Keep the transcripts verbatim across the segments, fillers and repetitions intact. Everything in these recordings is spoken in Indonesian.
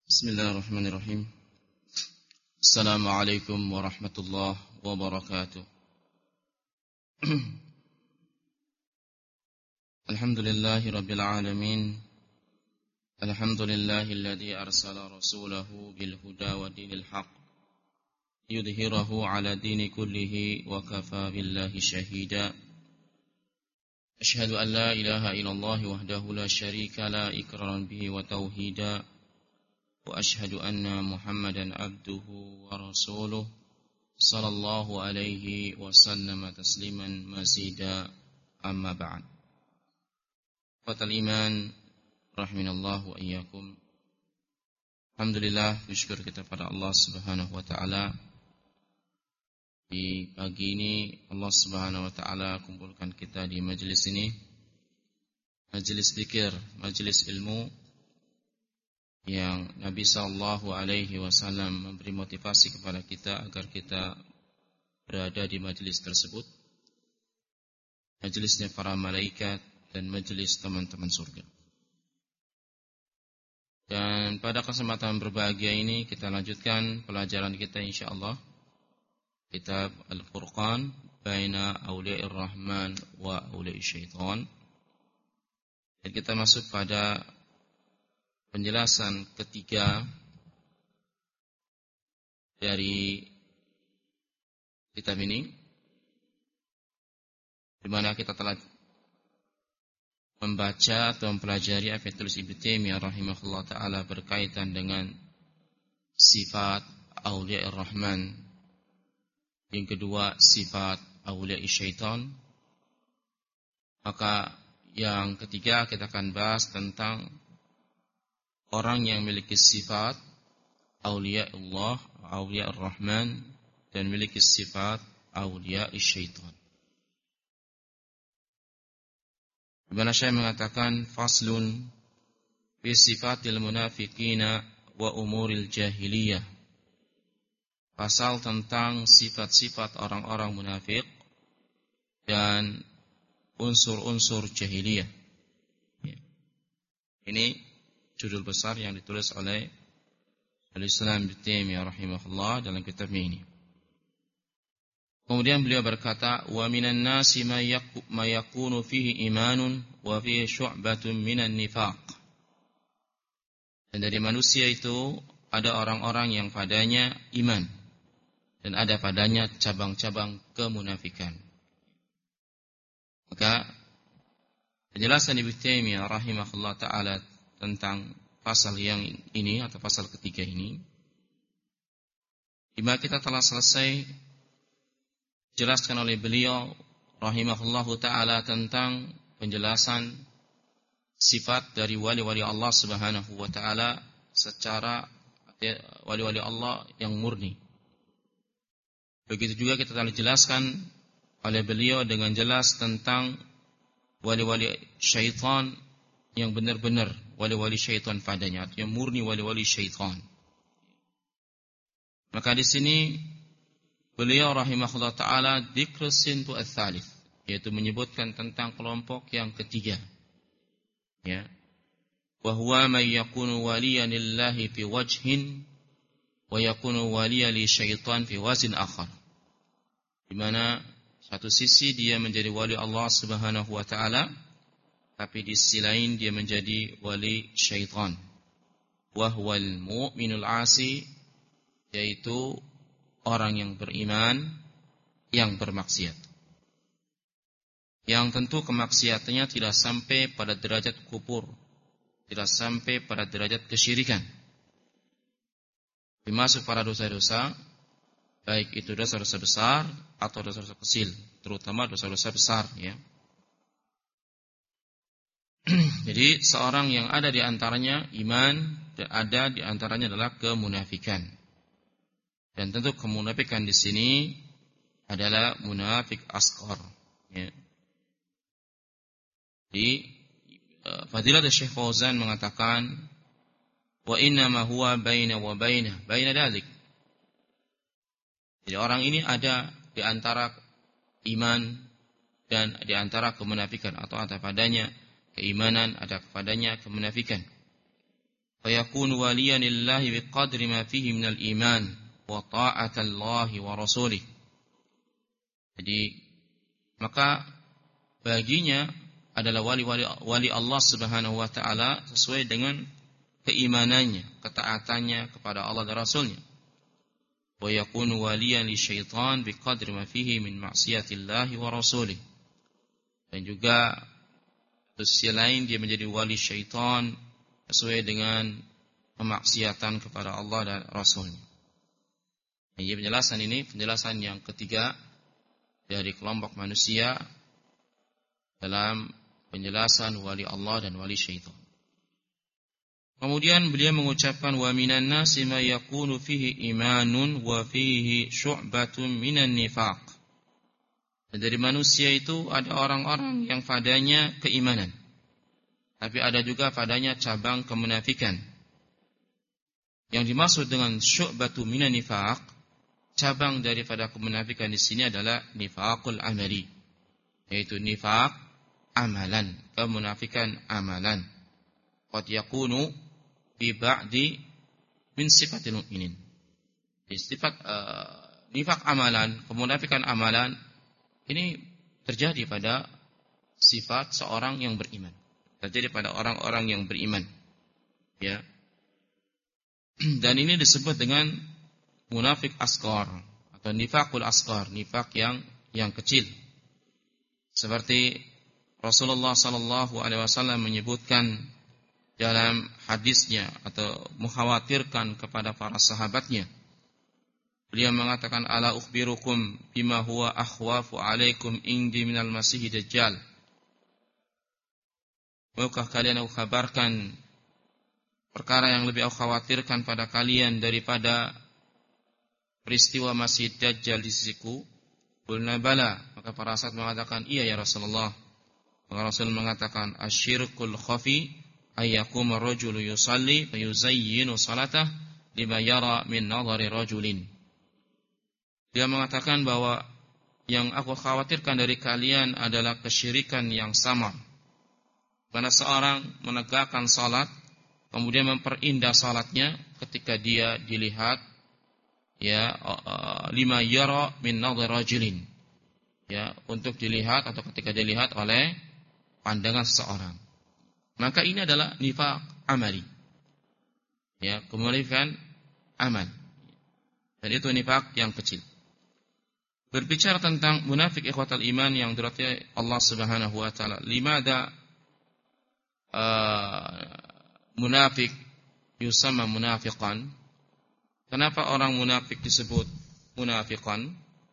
Bismillahirrahmanirrahim. Assalamualaikum warahmatullahi wabarakatuh. Alhamdulillahi rabbil alamin. Alhamdulillahilladzi arsala rasulahu bil huda wa dinil haq yudhhirahu ala dini kullihi wa kafa billahi shahida. Ashhadu an la ilaha illallah wahdahu la syarika la iqraran bihi wa tauhida. Wa ashhadu anna Muhammadan abduhu wa rasuluh sallallahu alaihi wa sallama tasliman mazida amma ba'd. Fatal iman rahiminallah wa iyyakum. Alhamdulillah, bersyukur kita pada Allah Subhanahu wa taala. Di pagi ini Allah Subhanahu wa taala kumpulkan kita di majelis ini, majelis zikir, majelis ilmu, yang Nabi sallallahu alaihi wasallam memberi motivasi kepada kita agar kita berada di majelis tersebut, majelisnya para malaikat dan majelis teman-teman surga. Dan pada kesempatan berbahagia ini kita lanjutkan pelajaran kita insyaallah kitab Al-Furqan baina Auliya'ir Rahman wa Auliya'is Syaitan. Dan kita masuk pada penjelasan ketiga dari kitab ini, di mana kita telah membaca atau mempelajari apa yang tulis Ibnu Taimiyah rahimahullah taala berkaitan dengan sifat Auliya'ir Rahman, yang kedua sifat Auliya'is Syaitan. Maka yang ketiga kita akan bahas tentang orang yang memiliki sifat Auliya Allah, Auliya Ar-Rahman, dan memiliki sifat Auliya Syaitan. Di mana saya mengatakan faslun fi sifatil munafiqina wa umuril jahiliyah. Pasal tentang sifat-sifat orang-orang munafik dan unsur-unsur jahiliyah. Ini judul besar yang ditulis oleh Al-Islam Ibnu Taimiyah rahimahullah dalam kitabnya ini. Kemudian beliau berkata, wa minan nasi ma yakunu fihi imanun wa fihi syu'batun minan nifaq. Dan dari manusia itu ada orang-orang yang padanya iman dan ada padanya cabang-cabang kemunafikan. Maka penjelasan Ibnu Taimiyah rahimahullah taala tentang pasal yang ini atau pasal ketiga ini, di mana kita telah selesai jelaskan oleh beliau rahimahullahu taala tentang penjelasan sifat dari wali-wali Allah Subhanahu wa taala secara wali-wali Allah yang murni. Begitu juga kita telah dijelaskan oleh beliau dengan jelas tentang wali-wali syaitan yang benar-benar wali-wali syaitan padanya, artinya murni wali-wali syaitan. Maka di sini beliau rahimahullah taala dzikr sintu ats-tsalits, yaitu menyebutkan tentang kelompok yang ketiga. Ya. Wa huwa may yakunu waliyan lillahi fi wajhin wa yakunu waliyan li syaitan fi wazin akhar. Di mana satu sisi dia menjadi wali Allah Subhanahu wa taala, tapi di sisi lain dia menjadi wali syaitan. Wahwal mu'minul asi, yaitu orang yang beriman yang bermaksiat. Yang tentu kemaksiatannya tidak sampai pada derajat kufur, tidak sampai pada derajat kesyirikan. Dimasuk pada dosa-dosa, baik itu dosa-dosa besar atau dosa-dosa kecil, terutama dosa-dosa besar, ya. Jadi seorang yang ada di antaranya iman, dan ada di antaranya adalah kemunafikan. Dan tentu kemunafikan di sini adalah munafik asghar. Ya. Di Fadilah Syekh Fauzan mengatakan, wa inna ma huwa baina wa baina, baina dalik. Jadi orang ini ada di antara iman dan di antara kemunafikan, atau ada padanya keimanan, ada kepadanya kemunafikan. fa yakunu waliyan lillahi biqadri ma fihi minal iman wa ta'atallahi wa rasulih. Jadi maka baginya adalah wali-wali wali Allah Subhanahu wa taala sesuai dengan keimanannya, ketaatannya kepada Allah dan Rasulnya. Wa yakunu waliyan lisyaitan biqadri ma fihi min ma'siyatillahi wa rasulih. Dan juga sisi lain dia menjadi wali syaitan sesuai dengan pemaksiatan kepada Allah dan Rasulnya. Ini penjelasan ini penjelasan yang ketiga dari kelompok manusia dalam penjelasan wali Allah dan wali syaitan. Kemudian beliau mengucapkan wa minan nasi ma yakunu fihi imanun wa fihi syu'batun minan nifaq. Dan dari manusia itu ada orang-orang yang padanya keimanan, tapi ada juga padanya cabang kemunafikan. Yang dimaksud dengan syu'batu minan nifaq, cabang daripada kemunafikan di sini adalah nifaqul amali, yaitu nifaq amalan, kemunafikan amalan. Qad yakunu bi ba'di min sifatil mu'minin. Sifat uh, nifaq amalan, kemunafikan amalan ini terjadi pada sifat seorang yang beriman. Terjadi pada orang-orang yang beriman. Ya. Dan ini disebut dengan munafik asghar atau nifaqul asghar, nifaq yang yang kecil. Seperti Rasulullah sallallahu alaihi wasallam menyebutkan dalam hadisnya atau mengkhawatirkan kepada para sahabatnya. Beliau mengatakan, ala ukhbirukum bima huwa akhwafu alaikum indi minal masih dajjal. Maukah kalian aku kabarkan perkara yang lebih aku khawatirkan pada kalian daripada peristiwa Masih Dajjal di sisiku? Qulna bala. Maka para sahabat mengatakan, iya ya Rasulullah. Maka Rasul mengatakan, asyirkul khafi ayyakum ar-rajulu yusalli fayuzayyinu salatah lima yara min nadhari rajulin. Dia mengatakan bahwa yang aku khawatirkan dari kalian adalah kesyirikan yang sama. Karena seorang menegakkan salat kemudian memperindah salatnya ketika dia dilihat ya lima yara min nadhari rajulin. Ya, untuk dilihat atau ketika dilihat oleh pandangan seseorang. Maka ini adalah nifaq amali. Ya, kemunafikan amal. Dan itu nifaq yang kecil. Berbicara tentang munafik ikhwatal iman yang dirahmati Allah Subhanahu wa taala. Limada uh, munafik yusamma munafiqan? Kenapa orang munafik disebut munafiqan?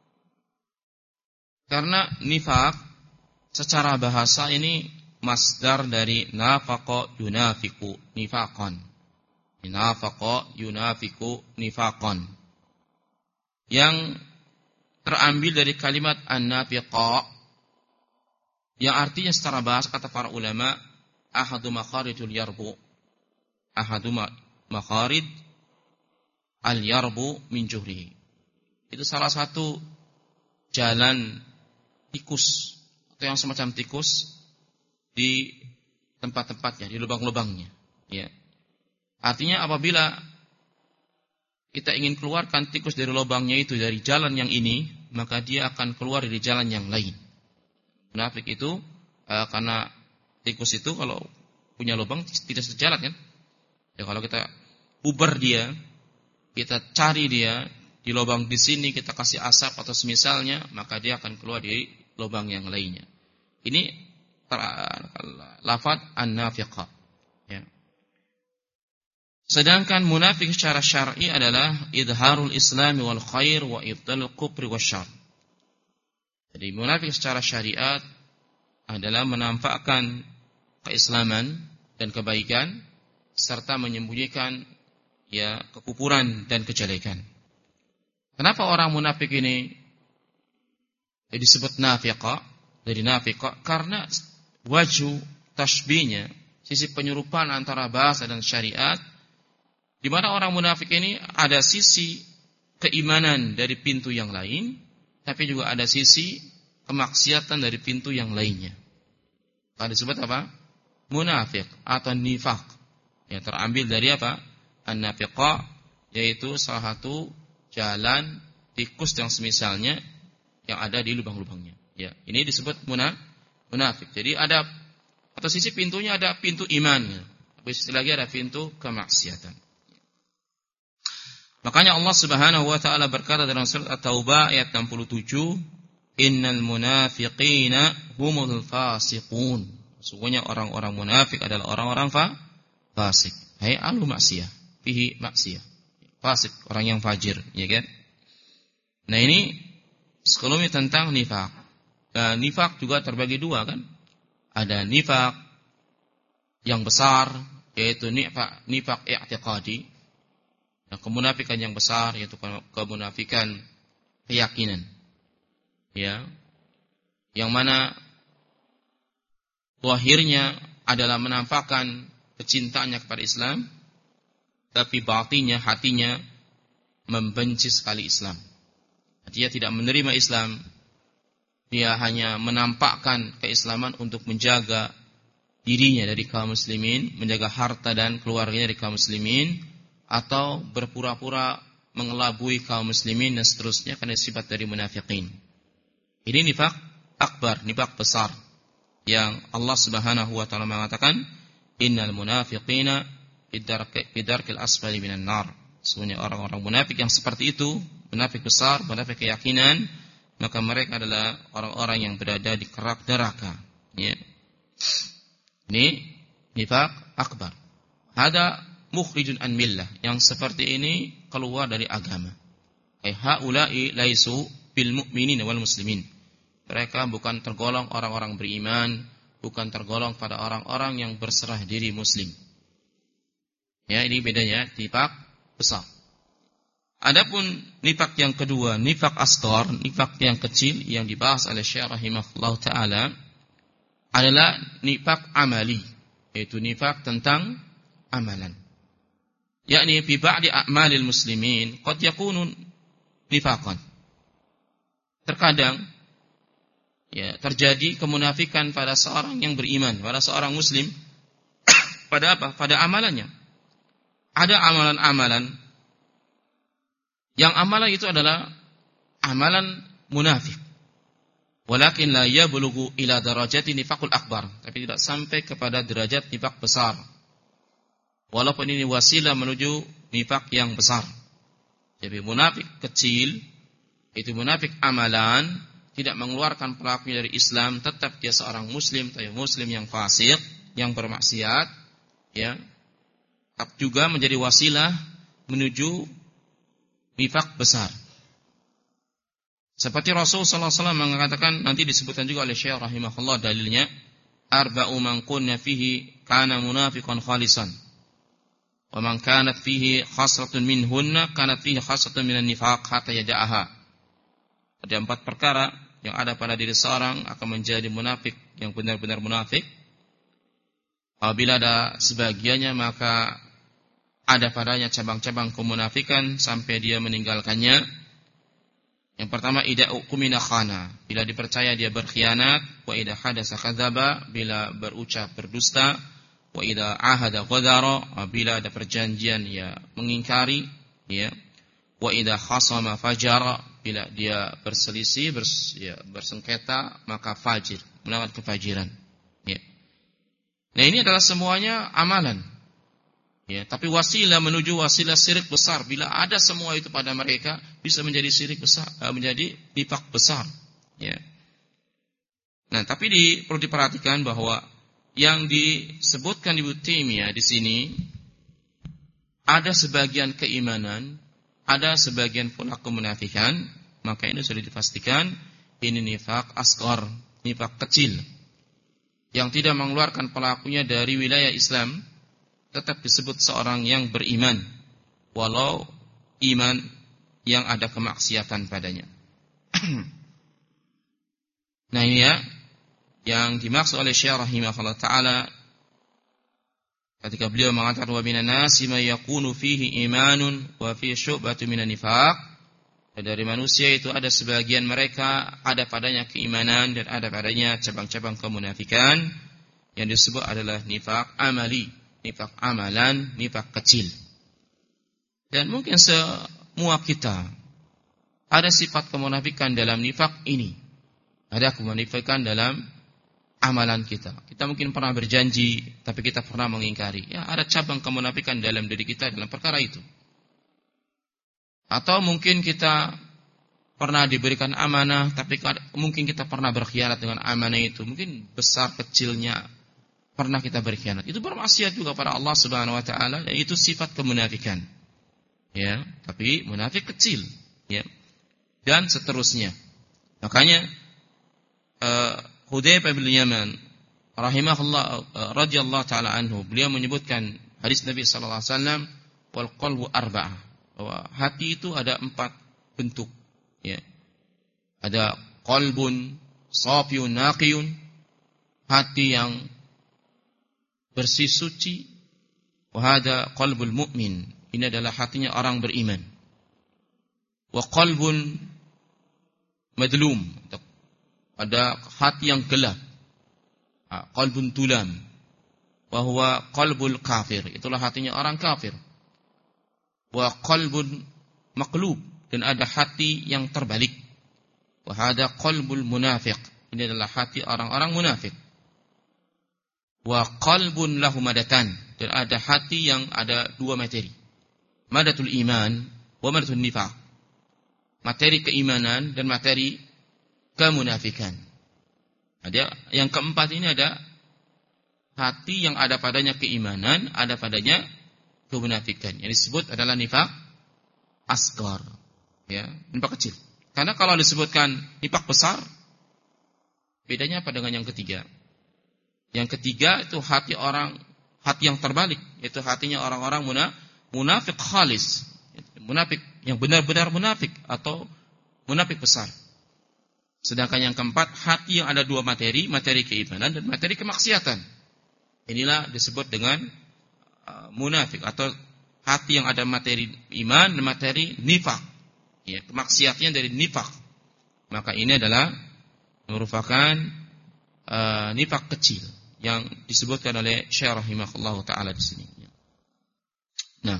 Karena nifaq secara bahasa ini masdar dari nafaqa yunafiqu nifaqan. Nafaqa yunafiqu nifaqan. Yang terambil dari kalimat an-nafiqa yang artinya secara bahasa kata para ulama ahadu makharijul yarbu. Ahadu makharij al-yarbu min juhrihi. Itu salah satu jalan tikus atau yang semacam tikus di tempat-tempatnya, di lubang-lubangnya, ya. Artinya apabila kita ingin keluarkan tikus dari lubangnya itu dari jalan yang ini, maka dia akan keluar dari jalan yang lain. Munafik itu uh, karena tikus itu kalau punya lubang tidak sejalan kan? Ya kalau kita uber dia, kita cari dia di lubang di sini, kita kasih asap atau semisalnya, maka dia akan keluar dari lubang yang lainnya. Ini lafaz an-nafiqa. Ya. Sedangkan munafik secara syar'i adalah idharul islami wal khair wa ibtalul kufri wasyarr. Jadi munafik secara syariat adalah menampakkan keislaman dan kebaikan serta menyembunyikan ya kekufuran dan kejelekan. Kenapa orang munafik ini disebut nafiqa? Dari nafiqa karena wajhu tashbihnya, sisi penyerupan antara bahasa dan syariat, di mana orang munafik ini ada sisi keimanan dari pintu yang lain, tapi juga ada sisi kemaksiatan dari pintu yang lainnya. Maka disebut apa? Munafik atau nifaq. Ya, terambil dari apa? An-nafiqah, yaitu salah satu jalan tikus yang semisalnya yang ada di lubang-lubangnya. Ya, ini disebut munafik. Jadi ada atau sisi pintunya ada pintu iman, ya. Habis lagi ada pintu kemaksiatan. Makanya Allah Subhanahu wa taala berkata dalam surat At-Taubah ayat enam puluh tujuh, "Innal munafiqina humul fasiqun." Sesungguhnya orang-orang munafik adalah orang-orang fa fasik. Hai alu maksiyah, fihi maksiyah. Fasik, orang yang fajir, ya kan? Nah, ini sekelumit tentang nifak. Dan nifak juga terbagi dua kan? Ada nifak yang besar, yaitu nifak nifak i'tiqadi. Nah, kemunafikan yang besar yaitu kemunafikan keyakinan. Ya. Yang mana zahirnya adalah menampakkan kecintaannya kepada Islam, tapi batinnya, hatinya membenci sekali Islam. Dia tidak menerima Islam. Dia hanya menampakkan keislaman untuk menjaga dirinya dari kaum muslimin, menjaga harta dan keluarganya dari kaum muslimin, atau berpura-pura mengelabui kaum muslimin dan seterusnya, karena sifat dari munafiqin. Ini nifak akbar, nifak besar, yang Allah Subhanahu wa taala mengatakan, "Innal munafiqina fi darkil asfali minan nar." Sesungguhnya orang-orang munafik yang seperti itu, munafik besar, munafik keyakinan, maka mereka adalah orang-orang yang berada di kerak neraka. Ya. Ini nifak akbar. Hada mukhrijun an millah, yang seperti ini keluar dari agama. Ai haula'i laisu bil mu'minin wal muslimin. Mereka bukan tergolong orang-orang beriman, bukan tergolong pada orang-orang yang berserah diri muslim. Ya, ini bedanya nifak besar. Adapun nifak yang kedua, nifak asghar, nifak yang kecil yang dibahas oleh Syekh rahimahullah taala adalah nifak amali, yaitu nifak tentang amalan. Yakni fi ba'di a'malil muslimin qad yakunu nifaqan. Terkadang ya terjadi kemunafikan pada seorang yang beriman, pada seorang muslim pada apa? Pada amalannya. Ada amalan-amalan yang amalan itu adalah amalan munafik. Walakin la yablughu ila darajati nifaqul akbar, tapi tidak sampai kepada derajat nifak besar. Walaupun ini wasilah menuju nifak yang besar. Jadi munafik kecil, itu munafik amalan, tidak mengeluarkan pelakunya dari Islam, tetap dia seorang muslim, tapi muslim yang fasik, yang bermaksiat, ya. Juga menjadi wasilah menuju nifak besar. Seperti Rasul sallallahu alaihi wasallam mengatakan, nanti disebutkan juga oleh Syekh rahimahullah dalilnya, arba'u man kunna fihi kana munafiqan khalisan. Wa man kanat fihi khasratun minhunna kanat fihi khasratun minan nifaq hatta yada'aha. Ada empat perkara yang ada pada diri seorang akan menjadi munafik yang benar-benar munafik. Apabila ada sebagiannya, maka ada padanya cabang-cabang kemunafikan sampai dia meninggalkannya. Yang pertama, idza uqmina khana, bila dipercaya dia berkhianat, wa idza hadasa kadzaba, bila berucap berdusta, wa idza ahada ghadara, bila ada perjanjian ya mengingkari, ya. Wa idza khasama fajara, bila dia berselisih, bers, ya, bersengketa, maka fajir, melakukan kefajiran, ya. Nah, ini adalah semuanya amalan. Ya, tapi wasilah menuju wasilah syirik besar, bila ada semua itu pada mereka, bisa menjadi syirik besar, menjadi nifak besar, ya. Nah, tapi di, perlu diperhatikan bahwa yang disebutkan Ibnu Taimiyah di sini ada sebagian keimanan, ada sebagian pula kemunafikan, maka ini sudah dipastikan ini nifak asghar, nifak kecil yang tidak mengeluarkan pelakunya dari wilayah Islam, tetap disebut seorang yang beriman walau iman yang ada kemaksiatan padanya. Nah, ini ya yang dimaksud oleh Syekh rahimahullah taala ketika beliau mengatakan wa minan nasi may yakunu fihi imanun wa fihi syu'batun minan nifaq. Dari manusia itu ada sebagian mereka ada padanya keimanan dan ada padanya cabang-cabang kemunafikan, yang disebut adalah nifaq amali, nifak amalan, nifak kecil. Dan mungkin semua kita ada sifat kemunafikan dalam nifak ini. Ada kemunafikan dalam amalan kita. Kita mungkin pernah berjanji, tapi kita pernah mengingkari. Ya, ada cabang kemunafikan dalam diri kita dalam perkara itu. Atau mungkin kita pernah diberikan amanah, tapi mungkin kita pernah berkhianat dengan amanah itu. Mungkin besar kecilnya pernah kita berkhianat. Itu bermaksiat juga pada Allah Subhanahu wa taala, dan itu sifat kemunafikan. Ya, tapi munafik kecil, ya. Dan seterusnya. Makanya uh, Hudzaifah bin Yaman rahimahullah uh, radhiyallahu taala anhu, beliau menyebutkan hadis Nabi sallallahu alaihi wasallam, wal qalbu arba'ah, bahwa hati itu ada empat bentuk, ya. Ada qalbun safiyun naqiyun, hati yang bersih suci. Wa hada qalbul mu'min, ini adalah hatinya orang beriman. Wa qalbun madlum, ada hati yang gelap, qalbun tulam, wa huwa qalbul kafir, itulah hatinya orang kafir. Wa qalbun maqlub, dan ada hati yang terbalik. Wa hada qalbul munafiq, ini adalah hati orang-orang munafik. Wa qalbun lahu madatan, dan ada hati yang ada dua materi, madatul iman wa madatul nifaq, materi keimanan dan materi kemunafikan. Ada yang keempat ini, ada hati yang ada padanya keimanan, ada padanya kemunafikan. Yang disebut adalah nifaq asghar, ya, nifaq kecil. Karena kalau disebutkan nifaq besar, bedanya apa dengan yang ketiga? Yang ketiga itu hati orang, hati yang terbalik, yaitu hatinya orang-orang munafik khalis, munafik yang benar-benar munafik atau munafik besar. Sedangkan yang keempat, hati yang ada dua materi, materi keimanan dan materi kemaksiatan. Inilah disebut dengan uh, munafik, atau hati yang ada materi iman dan materi nifak. Ya, kemaksiatannya dari nifak. Maka ini adalah merupakan uh, nifak kecil yang disebutkan oleh Syekh rahimahullahu taala di sini. Nah,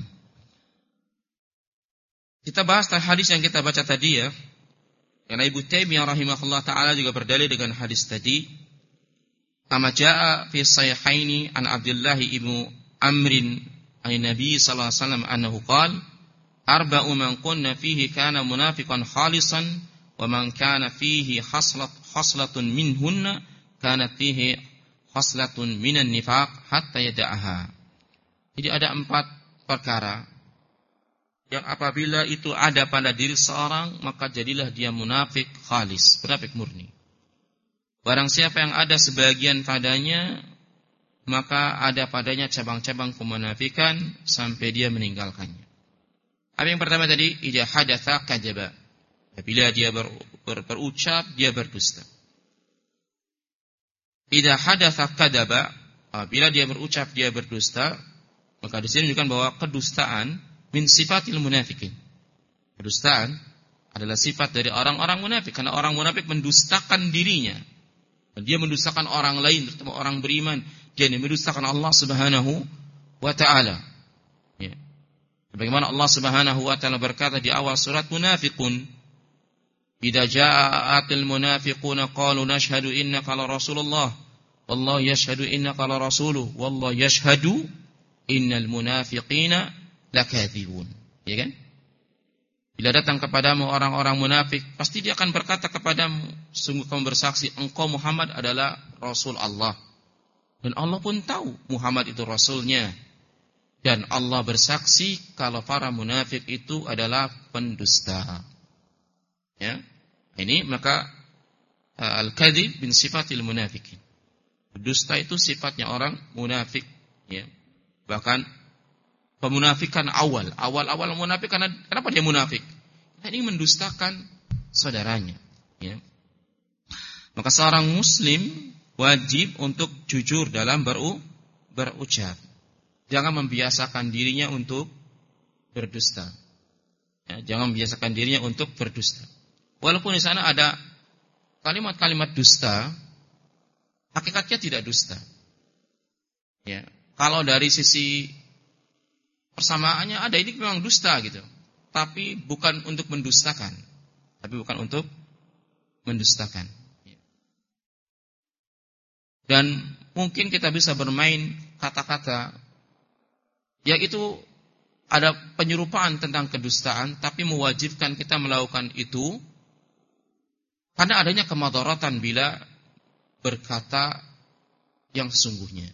kita bahas hadis yang kita baca tadi, ya. Karena Ibnu Taimiyah rahimahullah taala juga berdalil dengan hadis tadi. Kama jaa fi sahihaini an Abdullah ibnu Amrin an Nabi sallallahu alaihi wasallam annahu qala arba'u man kunna fihi kana munafiqan khalisan wa man kana fihi haslat haslatun minhunna kana fihi haslatun minan nifaq hatta yada'aha. Jadi ada empat perkara yang apabila itu ada pada diri seorang, maka jadilah dia munafik khalis, munafik murni. Barang siapa yang ada sebagian padanya, maka ada padanya cabang-cabang kemunafikan sampai dia meninggalkannya. Apa yang pertama tadi? Idza hadatsa kadzaba. Apabila dia ber, ber, berucap, dia berdusta. Idza hadatsa kadzaba, apabila dia berucap, dia berdusta, maka di sini menunjukkan bahwa kedustaan min sifatil munafikin. Kedustaan adalah sifat dari orang-orang munafik, karena orang munafik mendustakan dirinya. Dia mendustakan orang lain, terutama orang beriman. Dia mendustakan Allah Subhanahu wa taala. Ya. Bagaimana Allah Subhanahu wa taala berkata di awal surat Munafiqun, "Idza ja'atil munafiquna qalu nashhadu innaka la rasulullah, wallahu yashhadu innaka la rasuluhu, wallahu yashhadu innal munafiqina lakadzibun." Ya kan? Bila datang kepadamu orang-orang munafik, pasti dia akan berkata kepadamu, sungguh kamu bersaksi engkau Muhammad adalah Rasul Allah. Dan Allah pun tahu Muhammad itu Rasulnya. Dan Allah bersaksi kalau para munafik itu adalah pendusta. Ya, ini maka al-kadzib bin sifatil munafikin. Dusta itu sifatnya orang munafik. Ya, bahkan pemunafikan awal, awal-awal munafik, karena kenapa dia munafik? Nah, ini mendustakan saudaranya. Ya. Maka seorang Muslim wajib untuk jujur dalam beru, berucap. Jangan membiasakan dirinya untuk berdusta. Ya, jangan membiasakan dirinya untuk berdusta. Walaupun di sana ada kalimat-kalimat dusta, hakikatnya tidak dusta. Ya. kalau dari sisi persamaannya ada, ini memang dusta gitu. Tapi bukan untuk mendustakan. Tapi bukan untuk mendustakan. Dan mungkin kita bisa bermain kata-kata, yaitu ada penyerupaan tentang kedustaan, tapi mewajibkan kita melakukan itu karena adanya kemadaratan bila berkata yang sesungguhnya.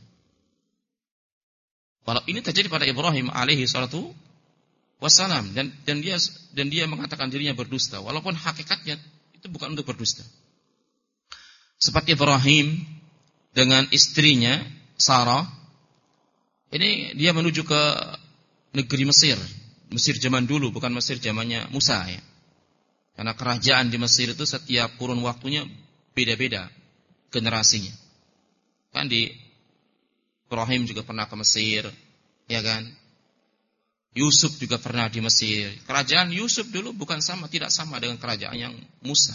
Kalau ini terjadi pada Ibrahim alaihi salatu wassalam, dan dan dia dan dia mengatakan dirinya berdusta, walaupun hakikatnya itu bukan untuk berdusta. Seperti Ibrahim dengan istrinya Sarah, ini dia menuju ke negeri Mesir, Mesir zaman dulu, bukan Mesir zamannya Musa ya. Karena kerajaan di Mesir itu setiap kurun waktunya beda-beda generasinya. Kan di Ibrahim juga pernah ke Mesir, ya kan? Yusuf juga pernah di Mesir. Kerajaan Yusuf dulu bukan sama, tidak sama dengan kerajaan yang Musa.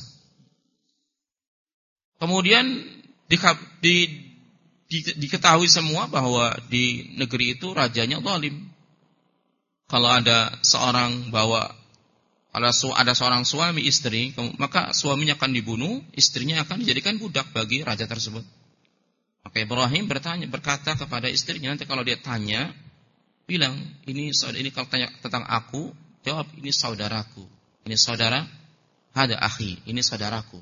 Kemudian di, di, di, diketahui semua bahwa di negeri itu rajanya zalim. Kalau ada seorang bawa, kalau ada seorang suami istri, maka suaminya akan dibunuh, istrinya akan dijadikan budak bagi raja tersebut. Maka Ibrahim bertanya, berkata kepada istrinya, nanti kalau dia tanya, bilang, ini ini kalau tanya tentang aku, jawab ini saudaraku. Ini saudara, hada akhi, ini saudaraku.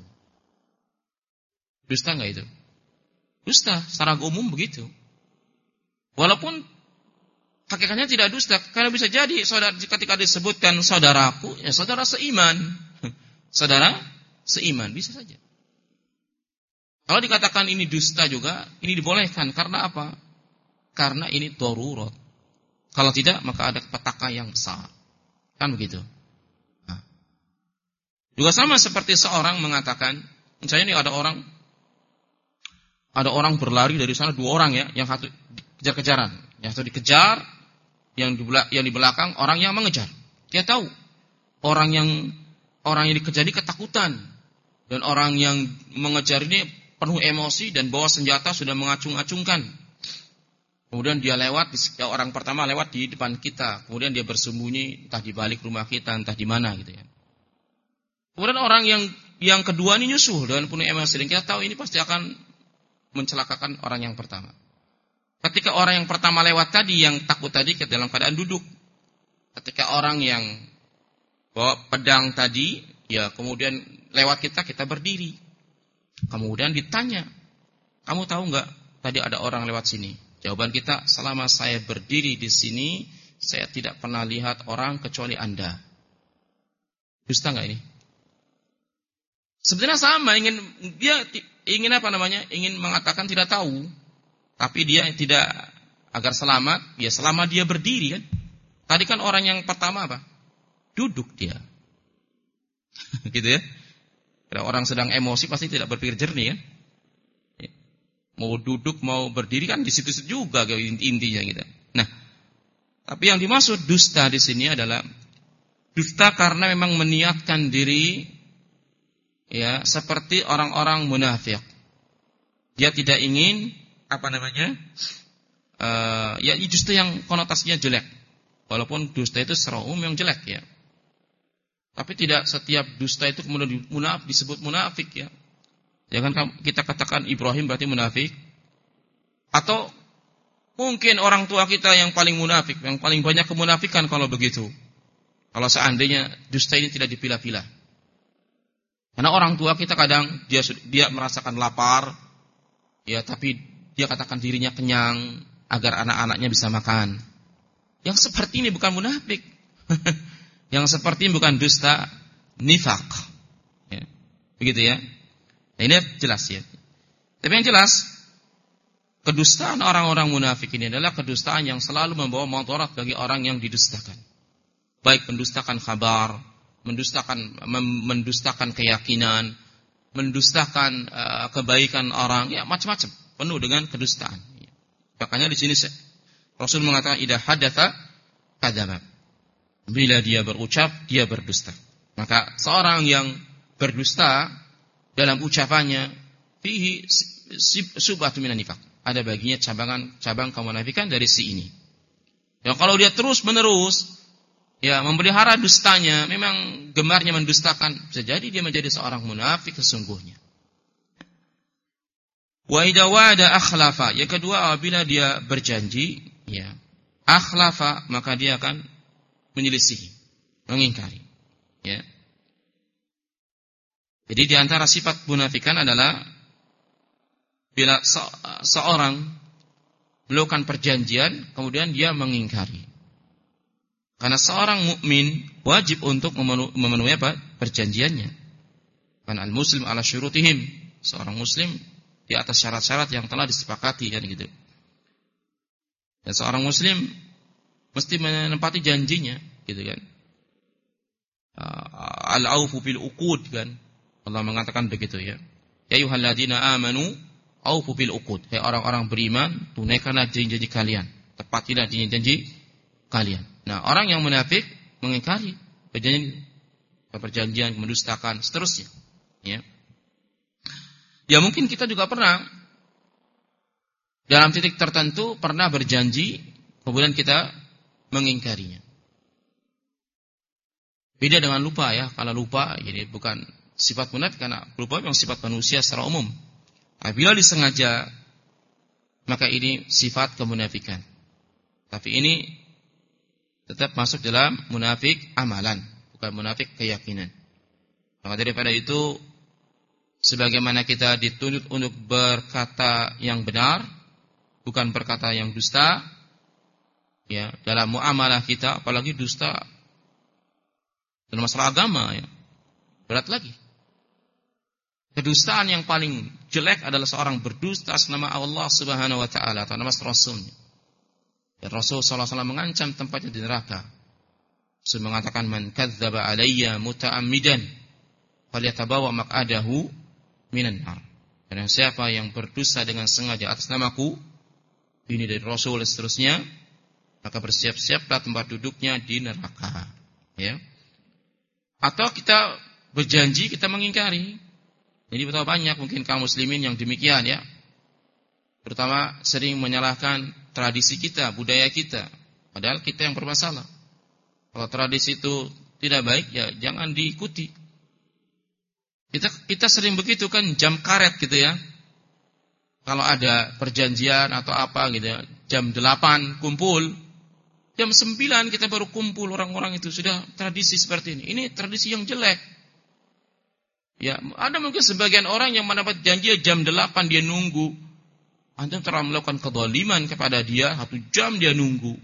Dusta enggak itu? Dusta, secara umum begitu. Walaupun hakikatnya tidak dusta, karena bisa jadi saudara, ketika disebutkan saudaraku, ya saudara seiman. Saudara seiman, bisa saja. Kalau dikatakan ini dusta juga, ini dibolehkan. Karena apa? Karena ini darurat. Kalau tidak, maka ada petaka yang besar. Kan begitu. Nah. Juga sama seperti seorang mengatakan, misalnya ini ada orang, ada orang berlari dari sana, dua orang ya, yang satu kejar-kejaran, yang satu dikejar, yang di belakang, yang di belakang orang yang mengejar. Dia tahu orang yang orang yang dikejar ini ketakutan, dan orang yang mengejar ini penuh emosi dan bawa senjata sudah mengacung-acungkan. Kemudian dia lewat, orang pertama lewat di depan kita, kemudian dia bersembunyi entah di balik rumah kita, entah di mana gitu ya. Kemudian orang yang yang kedua ini nyusul dengan penuh emosi, dan kita tahu ini pasti akan mencelakakan orang yang pertama. Ketika orang yang pertama lewat tadi, yang takut tadi, kita dalam keadaan duduk. Ketika orang yang bawa pedang tadi, ya kemudian lewat kita, kita berdiri. Kemudian ditanya, kamu tahu enggak tadi ada orang lewat sini? Jawaban kita, selama saya berdiri di sini, saya tidak pernah lihat orang kecuali Anda. Dusta enggak ini? Sebenarnya sama, ingin dia ingin apa namanya? Ingin mengatakan tidak tahu, tapi dia tidak agar selamat, ya selama dia berdiri kan. Tadi kan orang yang pertama apa? Duduk dia. Gitu ya. Kalau orang sedang emosi pasti tidak berpikir jernih kan. Mau duduk, mau berdiri kan di situ-situ juga intinya gitu. Nah, tapi yang dimaksud dusta di sini adalah dusta karena memang meniatkan diri ya seperti orang-orang munafik. Dia tidak ingin apa namanya? Uh, ya justru yang konotasinya jelek. Walaupun dusta itu secara umum yang jelek ya. Tapi tidak setiap dusta itu kemudian munafik disebut munafik ya. Jangan kita katakan Ibrahim berarti munafik. Atau mungkin orang tua kita yang paling munafik, yang paling banyak kemunafikan kalau begitu. Kalau seandainya dusta ini tidak dipilah-pilah. Karena orang tua kita kadang dia dia merasakan lapar, ya tapi dia katakan dirinya kenyang agar anak-anaknya bisa makan. Yang seperti ini bukan munafik. Yang seperti ini bukan dusta, nifaq. Ya. Begitu ya. Nah, ini jelas ya. Tapi yang jelas, kedustaan orang-orang munafik ini adalah kedustaan yang selalu membawa mudarat bagi orang yang didustakan. Baik mendustakan kabar, mendustakan mendustakan keyakinan, mendustakan uh, kebaikan orang, ya macam-macam, penuh dengan kedustaan. Ya. Makanya di sini Rasul mengatakan idza hadatsa kadzdzaba. Bila dia berucap, dia berdusta. Maka seorang yang berdusta dalam ucapannya fihi subhatun minan nifaq. ada baginya cabangan cabang kemunafikan dari si ini. Ya kalau dia terus menerus ya memelihara dustanya, memang gemarnya mendustakan, bisa jadi dia menjadi seorang munafik sesungguhnya. Wa idza wa'ada akhlafa. Yang kedua, apabila dia berjanji, ya, akhlafa, maka dia akan menyelisihi, mengingkari, ya. Jadi di antara sifat munafikan adalah bila se- seorang melakukan perjanjian kemudian dia mengingkari. Karena seorang mukmin wajib untuk memenu- memenuhi apa? Perjanjiannya. Kan al-muslim ala syurutihim. Seorang muslim di atas syarat-syarat yang telah disepakati kan gitu. Dan seorang muslim mesti menempati janjinya, gitu kan. Al-aufu bil uqud kan. Allah mengatakan begitu ya. Ya ayyuhalladzina amanu aufu bil uqud. Hai orang-orang beriman, tunaikanlah janji-janji kalian. Tepatilah janji-janji kalian. Nah, orang yang munafik mengingkari perjanjian, perjanjian, mendustakan, seterusnya. Ya. Ya mungkin kita juga pernah dalam titik tertentu pernah berjanji, kemudian kita mengingkarinya. Beda dengan lupa ya. Kalau lupa, jadi bukan sifat munafik, karena lupa memang sifat manusia secara umum. Apabila disengaja, maka ini sifat kemunafikan. Tapi ini tetap masuk dalam munafik amalan, bukan munafik keyakinan. Maka daripada itu, sebagaimana kita dituntut untuk berkata yang benar, bukan berkata yang dusta, ya, dalam muamalah kita, apalagi dusta dalam masalah agama, ya, berat lagi. Kedustaan yang paling jelek adalah seorang berdusta atas nama Allah Subhanahu wa taala atau nama Rasulnya. Dan Rasul sallallahu alaihi wasallam mengancam tempatnya di neraka. Rasul mengatakan, "Man kadzdzaba alayya muta'ammidan falyatabawa maq'adahu minan nar." Dan siapa yang berdusta dengan sengaja atas namaku, ini dari Rasul dan seterusnya, maka bersiap-siaplah tempat duduknya di neraka. Ya. Atau kita berjanji, kita mengingkari. Jadi betapa banyak mungkin kaum muslimin yang demikian ya. Terutama sering menyalahkan tradisi kita, budaya kita. Padahal kita yang bermasalah. Kalau tradisi itu tidak baik, ya jangan diikuti. Kita kita sering begitu kan, jam karet gitu ya. Kalau ada perjanjian atau apa gitu ya, jam delapan kumpul, jam sembilan kita baru kumpul, orang-orang itu sudah tradisi seperti ini. Ini tradisi yang jelek. Ya, ada mungkin sebagian orang yang mendapat janji jam delapan dia nunggu. Antum telah melakukan kezaliman kepada dia, satu jam dia nunggu.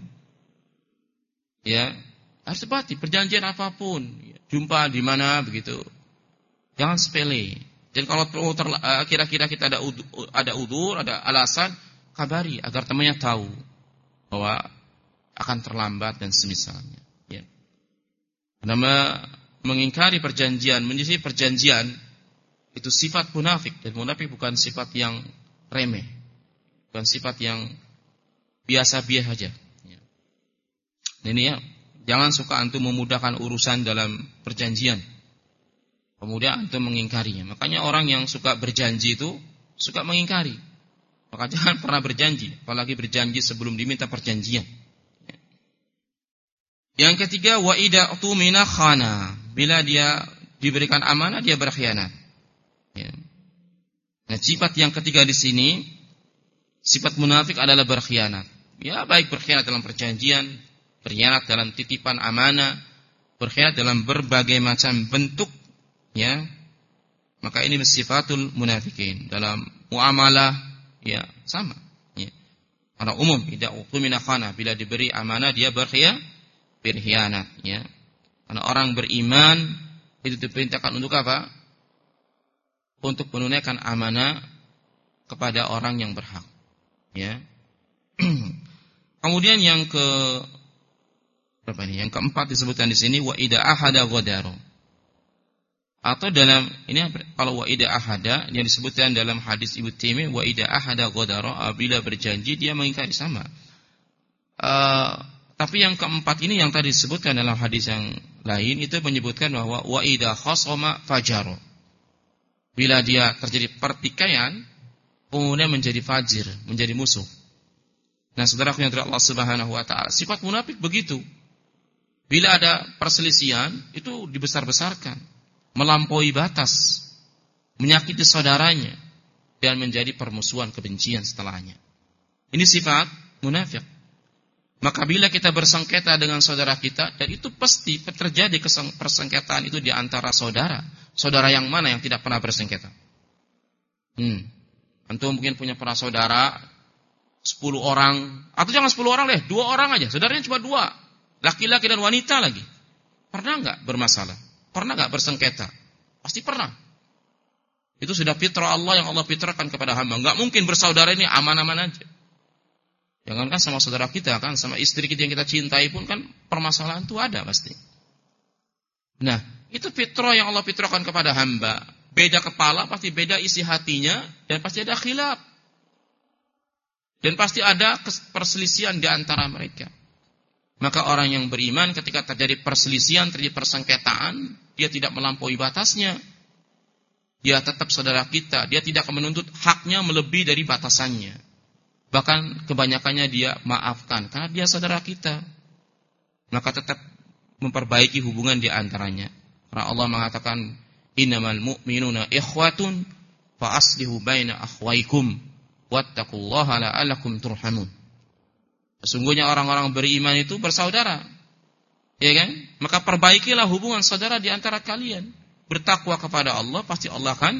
Ya, harus tepati perjanjian apapun. Jumpa di mana begitu. Jangan sepele. Dan kalau kira-kira kita ada udur, ada udur, ada alasan, kabari agar temannya tahu bahwa akan terlambat dan semisalnya. Ya. Karena mengingkari perjanjian, menyelisihi perjanjian, itu sifat munafik. Dan munafik bukan sifat yang remeh, bukan sifat yang biasa-biasa saja. Ya. Ini ya, jangan suka antum memudahkan urusan dalam perjanjian, kemudian antum mengingkarinya. Makanya orang yang suka berjanji itu suka mengingkari. Maka jangan pernah berjanji, apalagi berjanji sebelum diminta perjanjian. Ya. Yang ketiga, wa idza tumina khana. Bila dia diberikan amanah, dia berkhianat. Ya. Nah, sifat yang ketiga di sini, sifat munafik adalah berkhianat. Ya, baik berkhianat dalam perjanjian, berkhianat dalam titipan amanah, berkhianat dalam berbagai macam bentuk, ya. Maka ini sifatul munafikin. Dalam muamalah, ya, sama. Ya. Karena umum, idza utumina khana, bila diberi amanah dia berkhianat, berkhianat, ya. Karena orang beriman itu diperintahkan untuk apa? Untuk menunaikan amanah kepada orang yang berhak. Ya. Kemudian yang ke berapa ini? Yang keempat disebutkan di sini, wa idza ahada ghadara. Atau dalam ini kalau wa idza ahada yang disebutkan dalam hadis Ibnu Taimiyah, wa idza ahada ghadara, apabila berjanji dia mengingkari sama. Uh, Tapi yang keempat ini yang tadi disebutkan dalam hadis yang lain itu menyebutkan bahwa wa idza khasama fajaro. Bila dia terjadi pertikaian kemudian menjadi fajir, menjadi musuh. Nah, saudaraku yang dirahmati Allah Subhanahu wa taala, sifat munafik begitu. Bila ada perselisihan, itu dibesar-besarkan, melampaui batas, menyakiti saudaranya, dan menjadi permusuhan, kebencian setelahnya. Ini sifat munafik. Maka bila kita bersengketa dengan saudara kita, dan itu pasti terjadi persengketaan itu di antara saudara. Saudara yang mana yang tidak pernah bersengketa? Hmm. Antum mungkin punya para saudara sepuluh orang, atau jangan sepuluh orang deh, dua orang aja. Saudaranya cuma dua, laki-laki dan wanita lagi. Pernah nggak bermasalah? Pernah nggak bersengketa? Pasti pernah. Itu sudah fitrah Allah yang Allah fitrahkan kepada hamba. Nggak mungkin bersaudara ini aman-aman aja. Jangankan sama saudara kita, kan sama istri kita yang kita cintai pun kan permasalahan itu ada pasti. Nah, itu fitrah yang Allah fitrahkan kepada hamba. Beda kepala pasti beda isi hatinya, dan pasti ada khilaf. Dan pasti ada perselisihan di antara mereka. Maka orang yang beriman ketika terjadi perselisihan, terjadi persengketaan, dia tidak melampaui batasnya. Dia tetap saudara kita, dia tidak menuntut haknya melebihi dari batasannya. Bahkan kebanyakannya dia maafkan, karena dia saudara kita. Maka tetap memperbaiki hubungan di antaranya. Karena Allah mengatakan, innamal mu'minuna ikhwatun fa aslihu baina akhwaikum wattaqullaha la'allakum turhamun. Sesungguhnya orang-orang beriman itu bersaudara. Ya kan? Maka perbaikilah hubungan saudara di antara kalian. Bertakwa kepada Allah, pasti Allah akan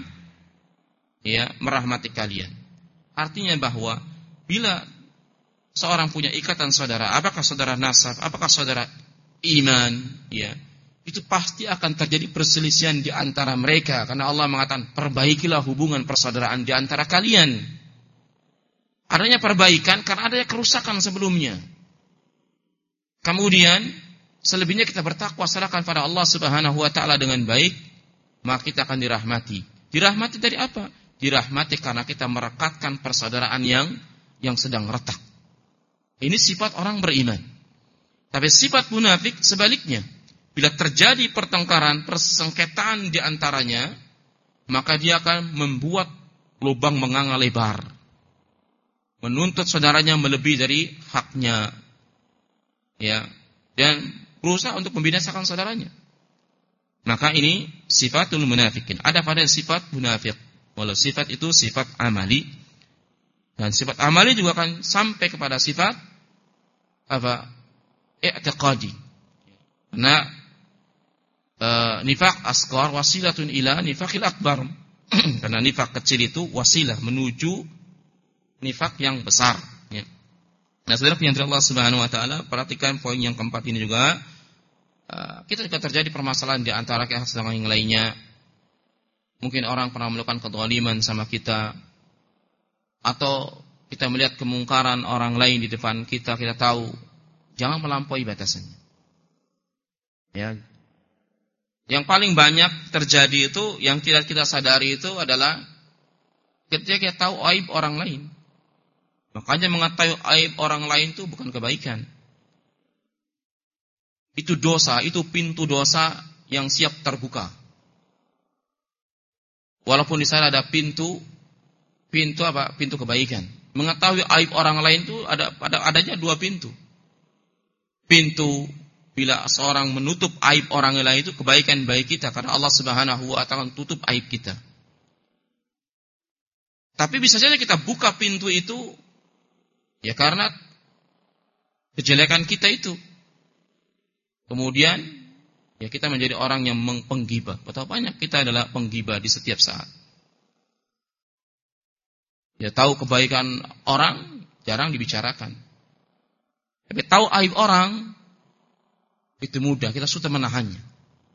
ya merahmati kalian. Artinya bahwa bila seorang punya ikatan saudara, apakah saudara nasab, apakah saudara iman, ya, itu pasti akan terjadi perselisihan di antara mereka, karena Allah mengatakan perbaikilah hubungan persaudaraan di antara kalian. Adanya perbaikan karena adanya kerusakan sebelumnya. Kemudian selebihnya kita bertakwa, serahkan pada Allah Subhanahu wa taala dengan baik, maka kita akan dirahmati. Dirahmati dari apa? Dirahmati karena kita merekatkan persaudaraan yang yang sedang retak. Ini sifat orang beriman. Tapi sifat munafik sebaliknya. Bila terjadi pertengkaran, persengketaan di antaranya, maka dia akan membuat lubang menganga lebar. Menuntut saudaranya melebihi dari haknya. Ya, dan berusaha untuk membinasakan saudaranya. Maka ini sifatul munafikin. Ada pada sifat munafik. Walau sifat itu sifat amali. Dan sifat amali juga akan sampai kepada sifat apa? I'tiqadi. Karena e, nifaq asghar wasilatun ila nifaqil akbar. Karena nifaq kecil itu wasilah menuju nifaq yang besar. Ya. Nah, saudara yang dirahmati Allah Subhanahu wa taala, perhatikan poin yang keempat ini juga. Uh, kita juga terjadi permasalahan di antara kita dengan yang lainnya. Mungkin orang pernah melakukan kezaliman sama kita, atau kita melihat kemungkaran orang lain di depan kita, kita tahu, jangan melampaui batasannya. Ya. Yang paling banyak terjadi itu, yang tidak kita sadari itu adalah ketika kita tahu aib orang lain. Makanya mengetahui aib orang lain itu bukan kebaikan. Itu dosa, itu pintu dosa yang siap terbuka. Walaupun di sana ada pintu, pintu apa? Pintu kebaikan. Mengetahui aib orang lain itu ada, ada adanya dua pintu. Pintu bila seorang menutup aib orang lain itu kebaikan bagi kita, karena Allah Subhanahu wa taala tutup aib kita. Tapi bisa saja kita buka pintu itu ya karena kejelekan kita itu. Kemudian ya kita menjadi orang yang penggibah. Betapa banyak kita adalah penggibah di setiap saat. Ya tahu kebaikan orang jarang dibicarakan. Tapi tahu aib orang itu mudah, kita sudah menahannya.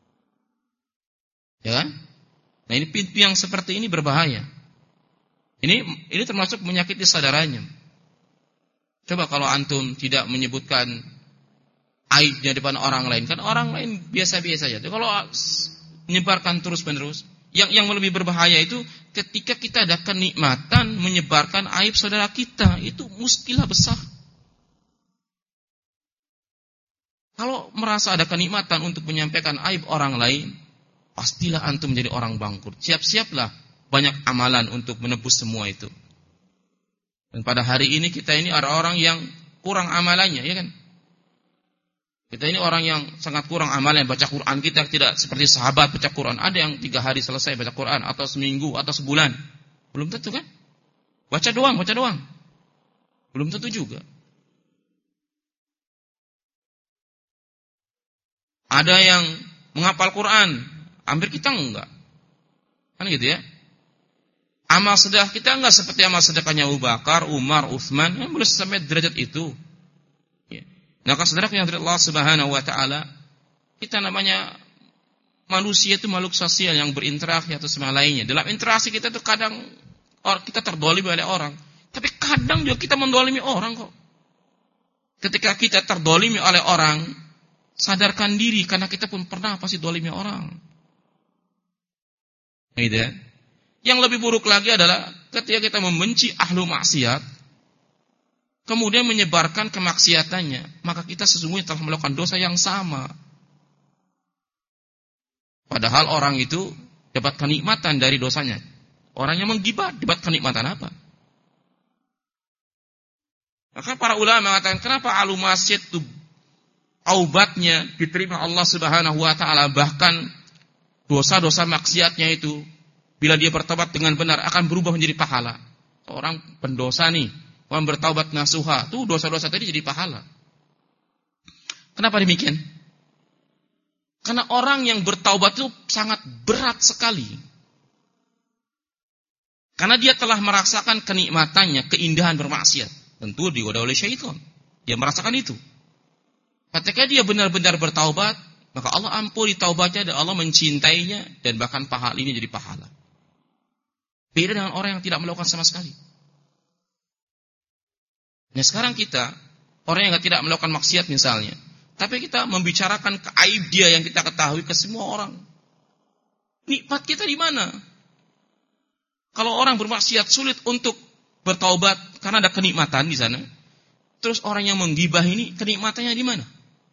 Ya kan? Nah, ini pintu yang seperti ini berbahaya. Ini ini termasuk menyakiti saudaranya. Coba kalau antum tidak menyebutkan aibnya depan orang lain, kan orang lain biasa-biasa saja. Kalau menyebarkan terus-menerus, yang yang lebih berbahaya itu ketika kita ada kenikmatan menyebarkan aib saudara kita, itu muskilah besar. Kalau merasa ada kenikmatan untuk menyampaikan aib orang lain, pastilah antum menjadi orang bangkrut. Siap-siaplah banyak amalan untuk menebus semua itu. Dan pada hari ini kita ini ada orang yang kurang amalannya, ya kan? Kita ini orang yang sangat kurang amalannya. Baca Quran kita tidak seperti sahabat baca Quran. Ada yang tiga hari selesai baca Quran, atau seminggu, atau sebulan. Belum tentu kan? Baca doang, baca doang. Belum tentu juga. Ada yang menghafal Quran, hampir kita enggak. Kan gitu ya? Amal sedekah kita enggak seperti amal sedekahnya Abu Bakar, Umar, Utsman, yang belum sampai derajat itu. Ya. Nah, kalau saudara yang dari Allah Subhanahu wa taala, kita namanya manusia itu makhluk sosial yang berinteraksi atau sama lainnya. Dalam interaksi kita tuh kadang kita terdolimi oleh orang, tapi kadang juga kita mendolimi orang kok. Ketika kita terdolimi oleh orang, sadarkan diri, karena kita pun pernah pasti dolimi orang. Gitu ya. Yang lebih buruk lagi adalah ketika kita membenci ahlu maksiat, kemudian menyebarkan kemaksiatannya, maka kita sesungguhnya telah melakukan dosa yang sama. Padahal orang itu dapat kenikmatan dari dosanya. Orang yang menggibah dapat kenikmatan apa? Maka para ulama mengatakan, kenapa ahlu maksiat itu aubatnya diterima Allah Subhanahu wa taala, bahkan dosa-dosa maksiatnya itu bila dia bertobat dengan benar akan berubah menjadi pahala. Orang pendosa nih, orang bertaubat nasuha, tuh dosa-dosa tadi jadi pahala. Kenapa demikian? Karena orang yang bertaubat itu sangat berat sekali. Karena dia telah merasakan kenikmatannya, keindahan bermaksiat. Tentu digoda oleh syaitan. Dia merasakan itu. Ketika dia benar-benar bertaubat, maka Allah ampuni taubatnya dan Allah mencintainya, dan bahkan pahala ini jadi pahala. Beda dengan orang yang tidak melakukan sama sekali. Nah, sekarang kita, orang yang tidak melakukan maksiat misalnya, tapi kita membicarakan keaib dia yang kita ketahui ke semua orang. Nikmat kita di mana? Kalau orang bermaksiat sulit untuk bertaubat karena ada kenikmatan di sana. Terus orang yang menggibah ini kenikmatannya di mana?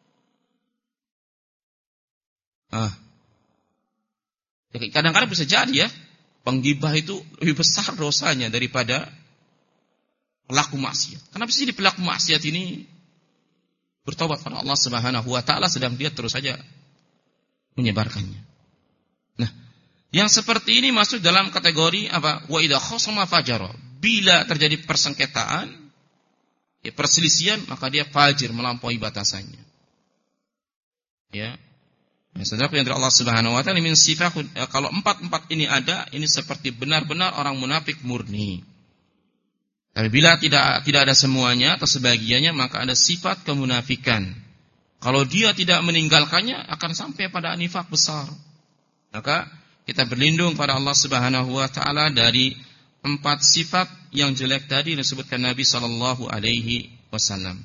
Ah. Kadang-kadang bisa jadi ya, penggibah itu lebih besar dosanya daripada pelaku maksiat. Kenapa sih di pelaku maksiat ini bertobat pada Allah Subhanahu wa taala sedang dia terus saja menyebarkannya. Nah, yang seperti ini masuk dalam kategori apa? Wa idza khasama fajara. Bila terjadi persengketaan, ya perselisihan, maka dia fajir, melampaui batasannya. Ya. Nah, saudara yang dari Allah Subhanahu wa taala min sifat, kalau empat-empat ini ada, ini seperti benar-benar orang munafik murni. Tapi bila tidak tidak ada semuanya atau sebagiannya, maka ada sifat kemunafikan. Kalau dia tidak meninggalkannya, akan sampai pada nifak besar. Maka kita berlindung pada Allah Subhanahu wa taala dari empat sifat yang jelek tadi yang disebutkan Nabi sallallahu alaihi wasallam.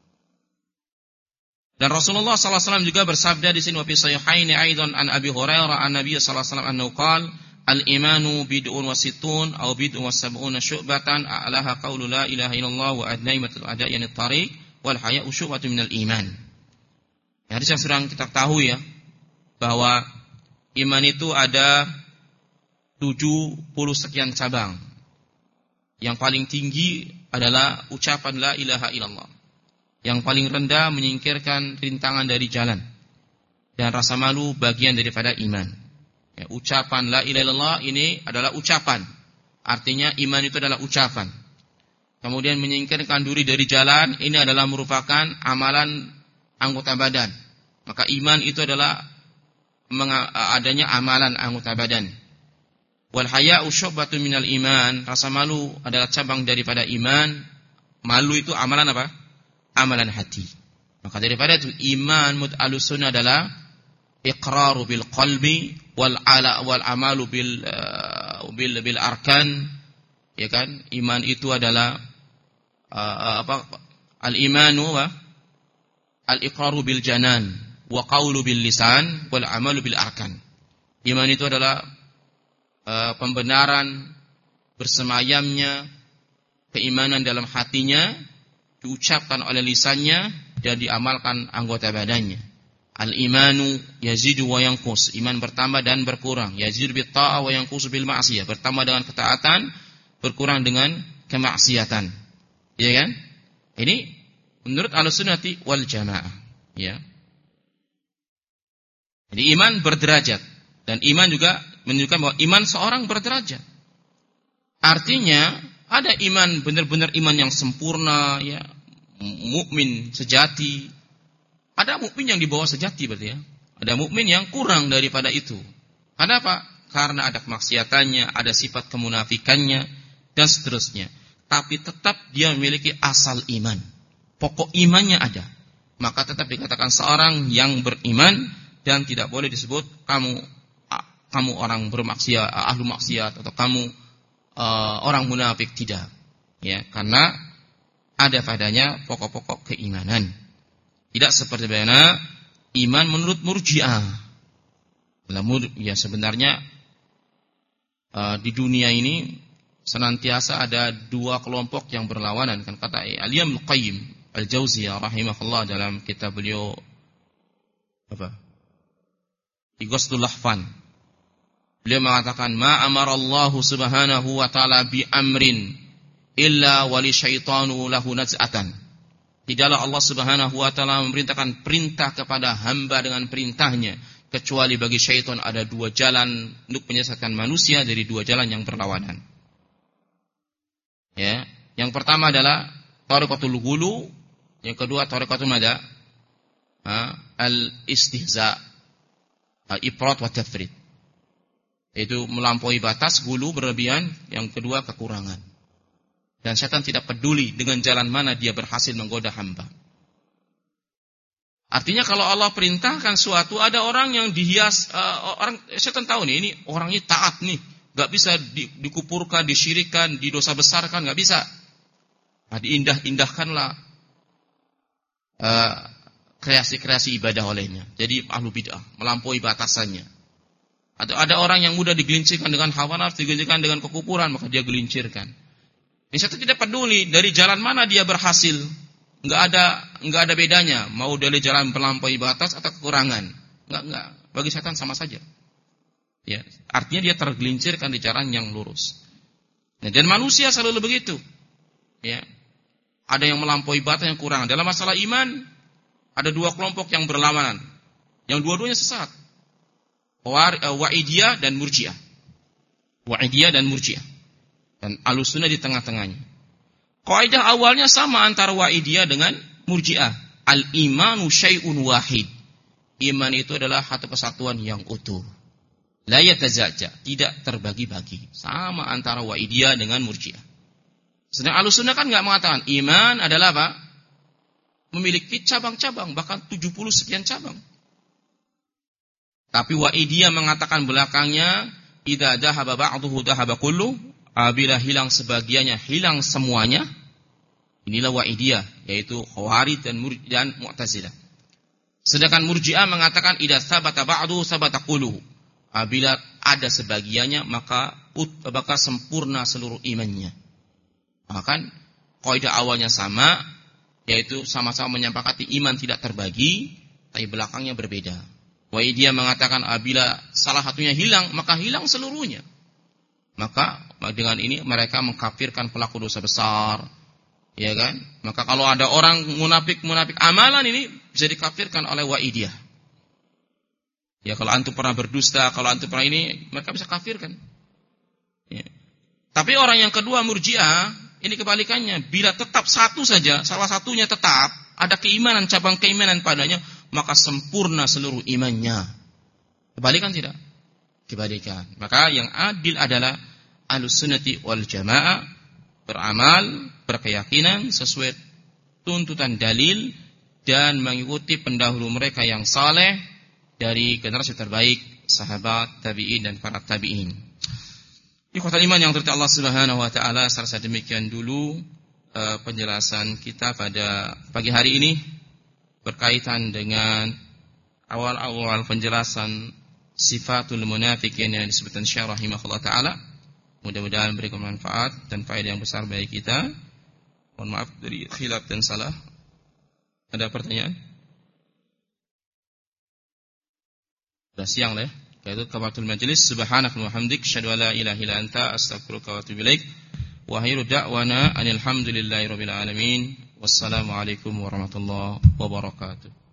Dan Rasulullah sallallahu alaihi wasallam juga bersabda di sini, wa fi sahihaini aidan an Abi Hurairah an Nabi sallallahu alaihi wasallam annahu qala al-imanu bid'un wa sittun aw bid'un wa sab'una syu'batan a'laha qaulu la ilaha illallah wa adnaimatul ada'i tariq wal haya'u syu'batun minal iman. Ya, hadis yang sedang kita tahu ya, bahwa iman itu ada tujuh puluh sekian cabang. Yang paling tinggi adalah ucapan la ilaha illallah. Yang paling rendah menyingkirkan rintangan dari jalan. Dan rasa malu bagian daripada iman. Ya, ucapan la ilaha illallah ini adalah ucapan. Artinya iman itu adalah ucapan. Kemudian menyingkirkan duri dari jalan, ini adalah merupakan amalan anggota badan. Maka iman itu adalah adanya amalan anggota badan. Wal haya'u syu'batun minal iman. Rasa malu adalah cabang daripada iman. Malu itu amalan apa? Amalan hati. Maka daripada itu iman mut'alus sunnah adalah iqraru bil qalbi wal ala wal amalu bil uh, bil bil arkan. Ya kan? Iman itu adalah uh, apa? Al imanu wa al iqraru bil janan wa qawlu bil lisan wal amalu bil arkan. Iman itu adalah uh, pembenaran bersemayamnya keimanan dalam hatinya, diucapkan oleh lisannya dan diamalkan anggota badannya. Al-imanu yazidu wa yanqus. Iman bertambah dan berkurang. Yazidu bit ta'ah wa yanqus bil ma'siyah. Bertambah dengan ketaatan, berkurang dengan kemaksiatan. Iya kan? Ini menurut Ahlussunnati wal Jamaah, ya. Jadi iman berderajat, dan iman juga menunjukkan bahwa iman seorang berderajat. Artinya ada iman benar-benar iman yang sempurna, ya, mukmin sejati. Ada mukmin yang di bawah sejati berarti ya. Ada mukmin yang kurang daripada itu. Karena apa? Karena ada kemaksiatannya, ada sifat kemunafikannya, dan seterusnya. Tapi tetap dia memiliki asal iman. Pokok imannya ada. Maka tetap dikatakan seorang yang beriman, dan tidak boleh disebut kamu kamu orang bermaksiat, ahlu maksiat, atau kamu uh, orang munafik, tidak. Ya, karena ada padanya pokok-pokok keimanan. Tidak seperti bagaimana iman menurut Murji'ah. Ya, sebenarnya uh, di dunia ini senantiasa ada dua kelompok yang berlawanan, kan kata Al-Imam Al-Qayyim Al-Jauziyah rahimahullah dalam kitab beliau apa? Ighasatul Lahfan. Beliau mengatakan, ma amarallahu subhanahu wa ta'ala bi amrin illa wali syaitanu lahu naz'atan. Tidaklah Allah subhanahu wa ta'ala memerintahkan perintah kepada hamba dengan perintahnya, kecuali bagi syaitan ada dua jalan untuk menyesatkan manusia dari dua jalan yang berlawanan. Ya, yang pertama adalah tariqatul ghulu, yang kedua tariqatul mada? Al-istihza, al-ifrat wa tafrid. Itu melampaui batas, ghulu berlebihan, yang kedua kekurangan. Dan setan tidak peduli dengan jalan mana dia berhasil menggoda hamba. Artinya kalau Allah perintahkan suatu, ada orang yang dihias, uh, orang setan tahu nih, ini orangnya taat nih, gak bisa di, dikupurkan, disyirikan, didosa besarkan, gak bisa. Nah, diindah-indahkanlah uh, kreasi-kreasi ibadah olehnya. Jadi ahlu bid'ah, melampaui batasannya. Atau ada orang yang mudah digelincirkan dengan hawa nafsu, digelincirkan dengan kekufuran, maka dia gelincirkan. Ini setan tidak peduli dari jalan mana dia berhasil. Enggak ada enggak ada bedanya, mau dari jalan melampaui batas atau kekurangan. Enggak enggak, bagi setan sama saja. Ya, artinya dia tergelincirkan di jalan yang lurus. Nah, dan manusia selalu begitu. Ya. Ada yang melampaui batas, yang kurang. Dalam masalah iman ada dua kelompok yang berlawanan. Yang dua-duanya sesat. Wa'idiyah dan Murji'ah. Wa'idiyah dan Murji'ah. Dan Ahlussunnah di tengah-tengahnya. Kaidah awalnya sama antara Wa'idiyah dengan Murji'ah. Al-imanu syai'un wahid. Iman itu adalah satu kesatuan yang utuh. La yatazajja, tidak terbagi-bagi. Sama antara Wa'idiyah dengan Murji'ah. Sedangkan Ahlussunnah kan enggak mengatakan iman adalah apa? Memiliki cabang-cabang, bahkan tujuh puluh sekian cabang. Tapi Wa'idiyah mengatakan belakangnya, idza dhahaba ba'duhu dhahaba kullu, apabila hilang sebagiannya, hilang semuanya. Inilah Wa'idiyah, yaitu Khawarij dan Murji'ah dan Mu'tazilah. Sedangkan Murji'ah mengatakan idza tsabata ba'duhu tsabata kulluhu. Apabila ada sebagiannya, maka bakal sempurna seluruh imannya. Maka kaidah awalnya sama, yaitu sama-sama menyepakati iman tidak terbagi, tapi belakangnya berbeda. Wa'idiyah mengatakan apabila salah satunya hilang, maka hilang seluruhnya. Maka dengan ini mereka mengkafirkan pelaku dosa besar. Ya kan? Maka kalau ada orang munafik-munafik amalan ini bisa dikafirkan oleh Wa'idiyah. Ya, kalau antum pernah berdusta, kalau antum pernah ini, mereka bisa kafirkan. Ya. Tapi orang yang kedua Murji'ah, ini kebalikannya. Bila tetap satu saja, salah satunya tetap ada keimanan, cabang keimanan padanya, maka sempurna seluruh imannya. Kebalikan tidak? Kebalikan. Maka yang adil adalah Ahlussunnati wal Jamaah, beramal, berkeyakinan sesuai tuntutan dalil dan mengikuti pendahulu mereka yang saleh dari generasi terbaik, sahabat, tabi'in dan para tabi'in. Ikhwatal iman yang dirahmati Allah Subhanahu wa taala, serasa demikian dulu uh, penjelasan kita pada pagi hari ini berkaitan dengan awal-awal penjelasan sifatul munafiqin yang disebutkan Syekh rahimahullah taala. Mudah-mudahan memberikan manfaat dan faedah yang besar bagi kita. Mohon maaf dari khilaf dan salah. Ada pertanyaan? Sudah siang lah ya. Yaitu kafatul majlis. Subhanakallahumma wa bihamdik, asyhadu an la ilaha illa anta, astaghfiruka wa atubu ilaik. Wa akhiru da'wana alhamdulillahi rabbil alamin. Wassalamualaikum warahmatullahi wabarakatuh.